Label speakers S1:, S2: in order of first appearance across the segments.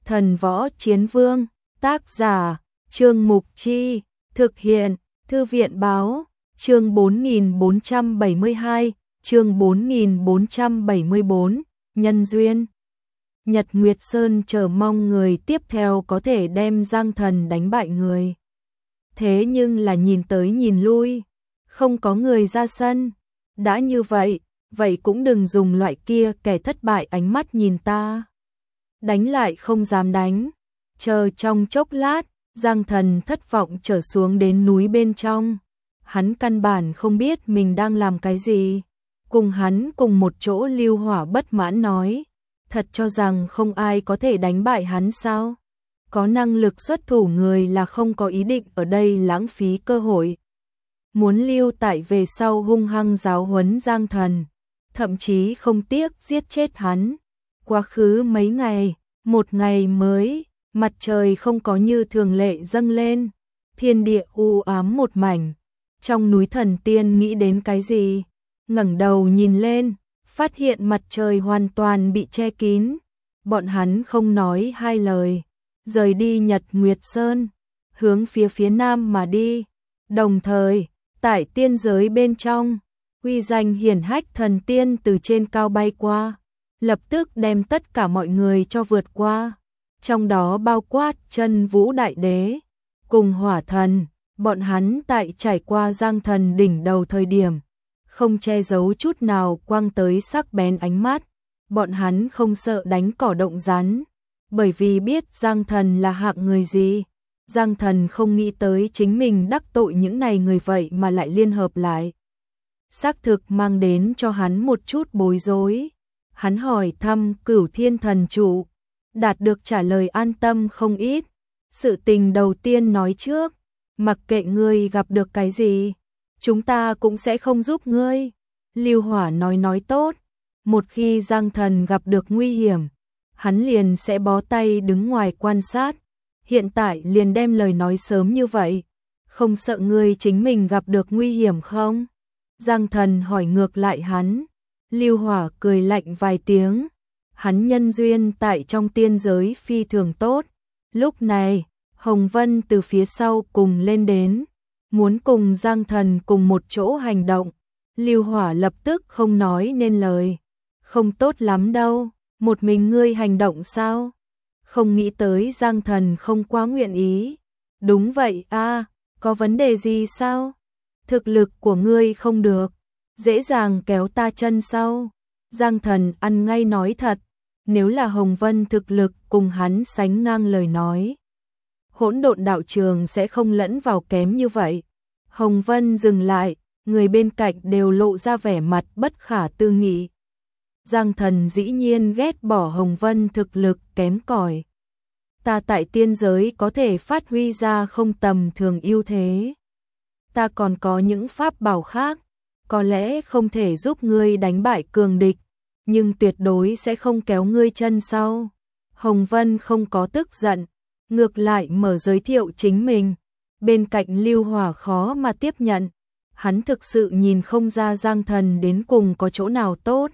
S1: Thần Võ Chiến Vương, tác giả, Trương Mục Chi, thực hiện, Thư viện Báo, chương 4472, chương 4474, nhân duyên. Nhật Nguyệt Sơn chờ mong người tiếp theo có thể đem Giang Thần đánh bại người. Thế nhưng là nhìn tới nhìn lui, không có người ra sân. Đã như vậy, vậy cũng đừng dùng loại kia kẻ thất bại ánh mắt nhìn ta. Đánh lại không dám đánh. Chờ trong chốc lát, Giang Thần thất vọng trở xuống đến núi bên trong. Hắn căn bản không biết mình đang làm cái gì. Cùng hắn cùng một chỗ Lưu Hỏa bất mãn nói. Thật cho rằng không ai có thể đánh bại hắn sao? Có năng lực xuất thủ người là không có ý định ở đây lãng phí cơ hội. Muốn lưu tại về sau hung hăng giáo huấn Giang Thần. Thậm chí không tiếc giết chết hắn. Quá khứ mấy ngày, một ngày mới, mặt trời không có như thường lệ dâng lên. Thiên địa u ám một mảnh. Trong núi thần tiên nghĩ đến cái gì? Ngẩng đầu nhìn lên, phát hiện mặt trời hoàn toàn bị che kín. Bọn hắn không nói hai lời, rời đi Nhật Nguyệt Sơn, hướng phía nam mà đi. Đồng thời, tại tiên giới bên trong, uy danh hiển hách thần tiên từ trên cao bay qua, lập tức đem tất cả mọi người cho vượt qua. Trong đó bao quát Chân Vũ Đại Đế, cùng Hỏa Thần, bọn hắn tại trải qua Giang Thần đỉnh đầu thời điểm, không che giấu chút nào quang tới sắc bén ánh mắt. Bọn hắn không sợ đánh cỏ động rắn, bởi vì biết Giang Thần là hạng người gì. Giang Thần không nghĩ tới chính mình đắc tội những này người vậy mà lại liên hợp lại. Xác thực mang đến cho hắn một chút bối rối. Hắn hỏi thăm Cửu Thiên Thần Trụ, đạt được trả lời an tâm không ít. Sự tình đầu tiên nói trước, mặc kệ ngươi gặp được cái gì, chúng ta cũng sẽ không giúp ngươi. Lưu Hỏa nói tốt, một khi Giang Thần gặp được nguy hiểm, hắn liền sẽ bó tay đứng ngoài quan sát. Hiện tại liền đem lời nói sớm như vậy, không sợ ngươi chính mình gặp được nguy hiểm không? Giang Thần hỏi ngược lại hắn. Lưu Hỏa cười lạnh vài tiếng. Hắn nhân duyên tại trong tiên giới phi thường tốt. Lúc này, Hồng Vân từ phía sau cùng lên đến, muốn cùng Giang Thần cùng một chỗ hành động. Lưu Hỏa lập tức không nói nên lời. Không tốt lắm đâu, một mình ngươi hành động sao? Không nghĩ tới Giang Thần không quá nguyện ý. Đúng vậy a, có vấn đề gì sao? Thực lực của ngươi không được, dễ dàng kéo ta chân sau. Giang Thần ăn ngay nói thật, nếu là Hồng Vân thực lực cùng hắn sánh ngang lời nói, Hỗn Độn đạo trường sẽ không lẫn vào kém như vậy. Hồng Vân dừng lại, người bên cạnh đều lộ ra vẻ mặt bất khả tư nghị. Giang Thần dĩ nhiên ghét bỏ Hồng Vân thực lực kém cỏi. Ta tại tiên giới có thể phát huy ra không tầm thường ưu thế. Ta còn có những pháp bảo khác, có lẽ không thể giúp ngươi đánh bại cường địch, nhưng tuyệt đối sẽ không kéo ngươi chân sau. Hồng Vân không có tức giận, ngược lại mở giới thiệu chính mình. Bên cạnh Lưu Hỏa khó mà tiếp nhận, hắn thực sự nhìn không ra Giang Thần đến cùng có chỗ nào tốt.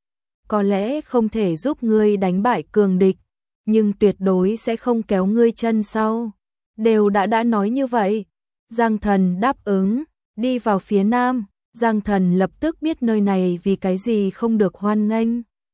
S1: Có lẽ không thể giúp ngươi đánh bại cường địch, nhưng tuyệt đối sẽ không kéo ngươi chân sau. Đều đã nói như vậy. Giang Thần đáp ứng, đi vào phía nam. Giang Thần lập tức biết nơi này vì cái gì không được hoan nghênh.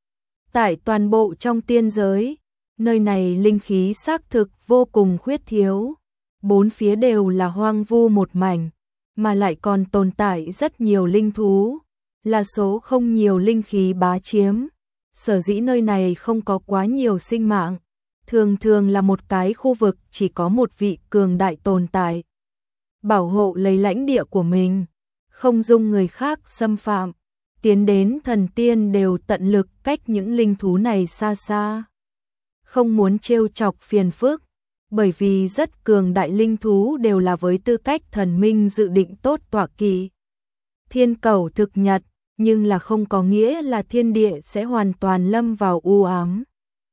S1: Tại toàn bộ trong tiên giới, nơi này linh khí xác thực vô cùng khuyết thiếu. Bốn phía đều là hoang vu một mảnh, mà lại còn tồn tại rất nhiều linh thú, là số không nhiều linh khí bá chiếm. Sở dĩ nơi này không có quá nhiều sinh mạng, thường là một cái khu vực chỉ có một vị cường đại tồn tại, bảo hộ lấy lãnh địa của mình, không dung người khác xâm phạm. Tiến đến thần tiên đều tận lực cách những linh thú này xa xa, không muốn trêu chọc phiền phức, bởi vì rất cường đại linh thú đều là với tư cách thần minh dự định tốt tọa kỵ. Thiên Cẩu thực nhật, nhưng là không có nghĩa là thiên địa sẽ hoàn toàn lâm vào u ám.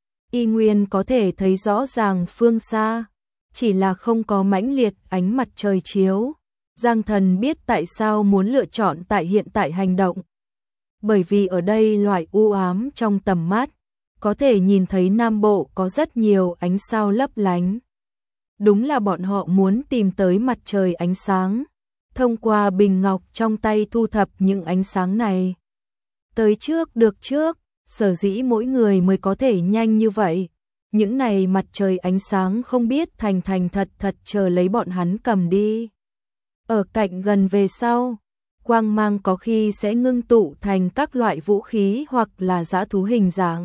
S1: Y nguyên có thể thấy rõ ràng phương xa, chỉ là không có mãnh liệt ánh mặt trời chiếu. Giang Thần biết tại sao muốn lựa chọn tại hiện tại hành động. Bởi vì ở đây loại u ám trong tầm mắt, có thể nhìn thấy Nam Bộ có rất nhiều ánh sao lấp lánh. Đúng là bọn họ muốn tìm tới mặt trời ánh sáng, thông qua bình ngọc trong tay thu thập những ánh sáng này. Tới trước được trước, sở dĩ mỗi người mới có thể nhanh như vậy. Những này mặt trời ánh sáng không biết thành thật thật chờ lấy bọn hắn cầm đi. Ở cạnh gần về sau, quang mang có khi sẽ ngưng tụ thành các loại vũ khí hoặc là dã thú hình dạng.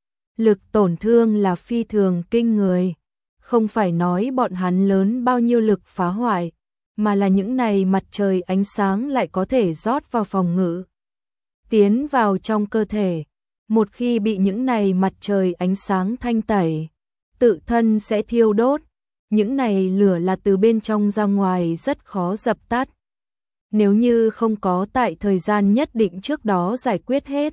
S1: Lực tổn thương là phi thường kinh người. Không phải nói bọn hắn lớn bao nhiêu lực phá hoại, mà là những này mặt trời ánh sáng lại có thể rót vào phòng ngự, tiến vào trong cơ thể. Một khi bị những này mặt trời ánh sáng thanh tẩy, tự thân sẽ thiêu đốt. Những này lửa là từ bên trong ra ngoài rất khó dập tắt. Nếu như không có tại thời gian nhất định trước đó giải quyết hết,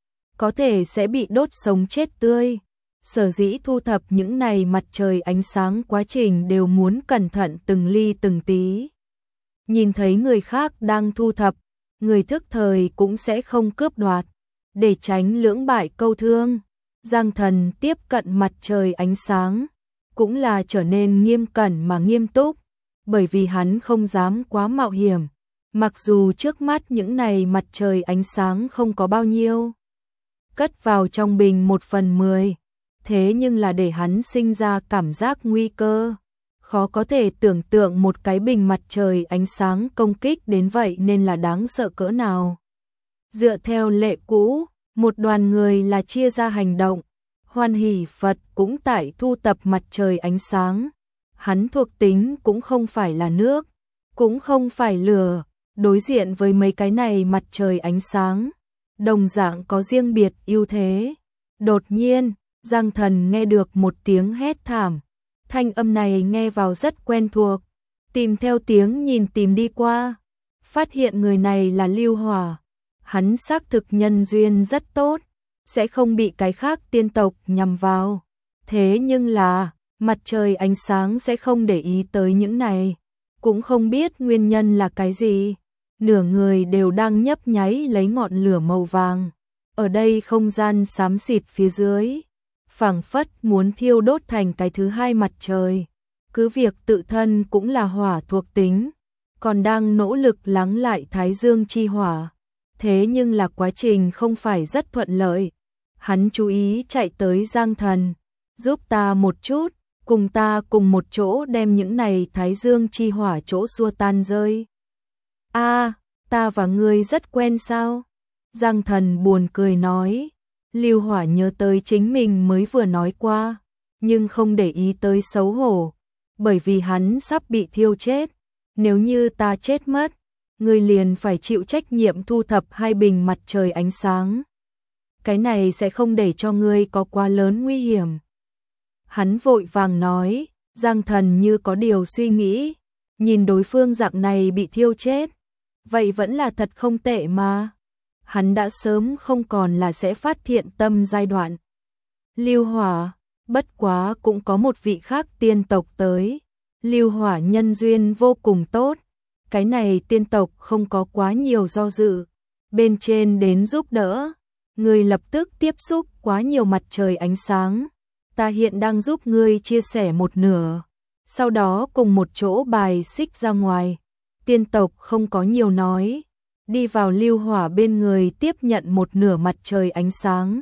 S1: có thể sẽ bị đốt sống chết tươi. Sở dĩ thu thập những này mặt trời ánh sáng quá trình đều muốn cẩn thận từng ly từng tí. Nhìn thấy người khác đang thu thập, người thức thời cũng sẽ không cướp đoạt, để tránh lưỡng bại câu thương. Giang Thần tiếp cận mặt trời ánh sáng, cũng là trở nên nghiêm cẩn mà nghiêm túc, bởi vì hắn không dám quá mạo hiểm. Mặc dù trước mắt những này mặt trời ánh sáng không có bao nhiêu, cất vào trong bình 1/10, thế nhưng là để hắn sinh ra cảm giác nguy cơ. Khó có thể tưởng tượng một cái bình mặt trời ánh sáng công kích đến vậy nên là đáng sợ cỡ nào. Dựa theo lệ cũ, một đoàn người là chia ra hành động. Hoan Hỷ Phật cũng tại thu tập mặt trời ánh sáng. Hắn thuộc tính cũng không phải là nước, cũng không phải lửa, đối diện với mấy cái này mặt trời ánh sáng, đồng dạng có riêng biệt ưu thế. Đột nhiên, Giang Thần nghe được một tiếng hét thảm. Thanh âm này nghe vào rất quen thuộc. Tìm theo tiếng nhìn tìm đi qua, phát hiện người này là Lưu Hỏa. Hắn xác thực nhân duyên rất tốt, sẽ không bị cái khác tiên tộc nhằm vào. Thế nhưng là, mặt trời ánh sáng sẽ không để ý tới những này, cũng không biết nguyên nhân là cái gì. Nửa người đều đang nhấp nháy lấy ngọn lửa màu vàng. Ở đây không gian xám xịt phía dưới, phảng phất muốn thiêu đốt thành cái thứ hai mặt trời. Cứ việc tự thân cũng là hỏa thuộc tính, còn đang nỗ lực lắng lại Thái Dương chi hỏa. Thế nhưng là quá trình không phải rất thuận lợi. Hắn chú ý chạy tới Giang Thần, giúp ta một chút, cùng ta cùng một chỗ đem những này Thái Dương chi hỏa chỗ xua tan rơi. A, ta và ngươi rất quen sao? Giang Thần buồn cười nói. Lưu Hỏa nhớ tới chính mình mới vừa nói qua, nhưng không để ý tới xấu hổ, bởi vì hắn sắp bị thiêu chết. Nếu như ta chết mất, ngươi liền phải chịu trách nhiệm thu thập 2 bình mặt trời ánh sáng. Cái này sẽ không để cho ngươi có quá lớn nguy hiểm. Hắn vội vàng nói. Giang Thần như có điều suy nghĩ, nhìn đối phương dạng này bị thiêu chết, vậy vẫn là thật không tệ mà. Hắn đã sớm không còn là sẽ phát thiện tâm giai đoạn. Lưu Hỏa, bất quá cũng có một vị khác tiên tộc tới. Lưu Hỏa nhân duyên vô cùng tốt, cái này tiên tộc không có quá nhiều do dự, bên trên đến giúp đỡ. Ngươi lập tức tiếp xúc quá nhiều mặt trời ánh sáng, ta hiện đang giúp ngươi chia sẻ một nửa, sau đó cùng một chỗ bài xích ra ngoài. Tiên tộc không có nhiều nói, đi vào Lưu Hỏa bên người tiếp nhận một nửa mặt trời ánh sáng.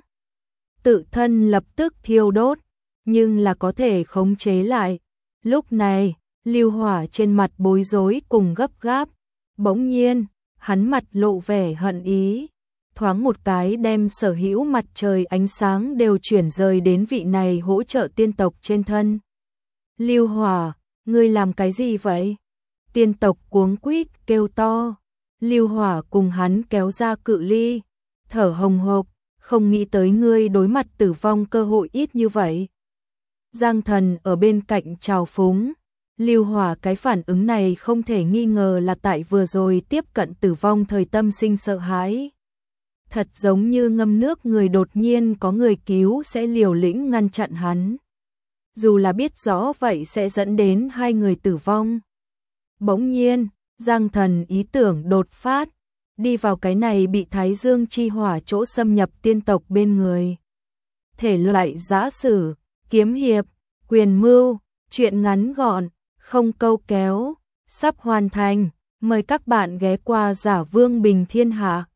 S1: Tự thân lập tức thiêu đốt, nhưng là có thể khống chế lại. Lúc này, Lưu Hỏa trên mặt bối rối cùng gấp gáp, bỗng nhiên, hắn mặt lộ vẻ hận ý, thoáng một cái đem sở hữu mặt trời ánh sáng đều chuyển rời đến vị này hỗ trợ tiên tộc trên thân. Lưu Hỏa, ngươi làm cái gì vậy? Tiên tộc cuống quýt kêu to. Lưu Hỏa cùng hắn kéo ra cự ly, thở hồng hộc, không nghĩ tới ngươi đối mặt tử vong cơ hội ít như vậy. Giang Thần ở bên cạnh trào phúng. Lưu Hỏa cái phản ứng này không thể nghi ngờ là tại vừa rồi tiếp cận tử vong thời tâm sinh sợ hãi. Thật giống như ngâm nước người đột nhiên có người cứu sẽ liều lĩnh ngăn chặn hắn. Dù là biết rõ vậy sẽ dẫn đến 2 người tử vong. Bỗng nhiên, Giang Thần ý tưởng đột phát, đi vào cái này bị Thái Dương chi hỏa chỗ xâm nhập tiên tộc bên người. thể loại giã sử, kiếm hiệp, quyền mưu, truyện ngắn gọn, không câu kéo, sắp hoàn thành. Mời các bạn ghé qua Giả Vương Bình Thiên Hạ.